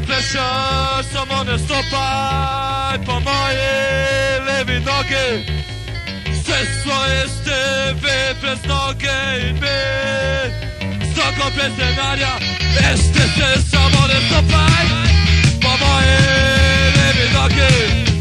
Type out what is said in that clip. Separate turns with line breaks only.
pressure, samo ne stopaj po moje levi noge. Sve svoje steve prez noge i me Stoko bez denarja, este se samo ne stopaj po moje levi noge.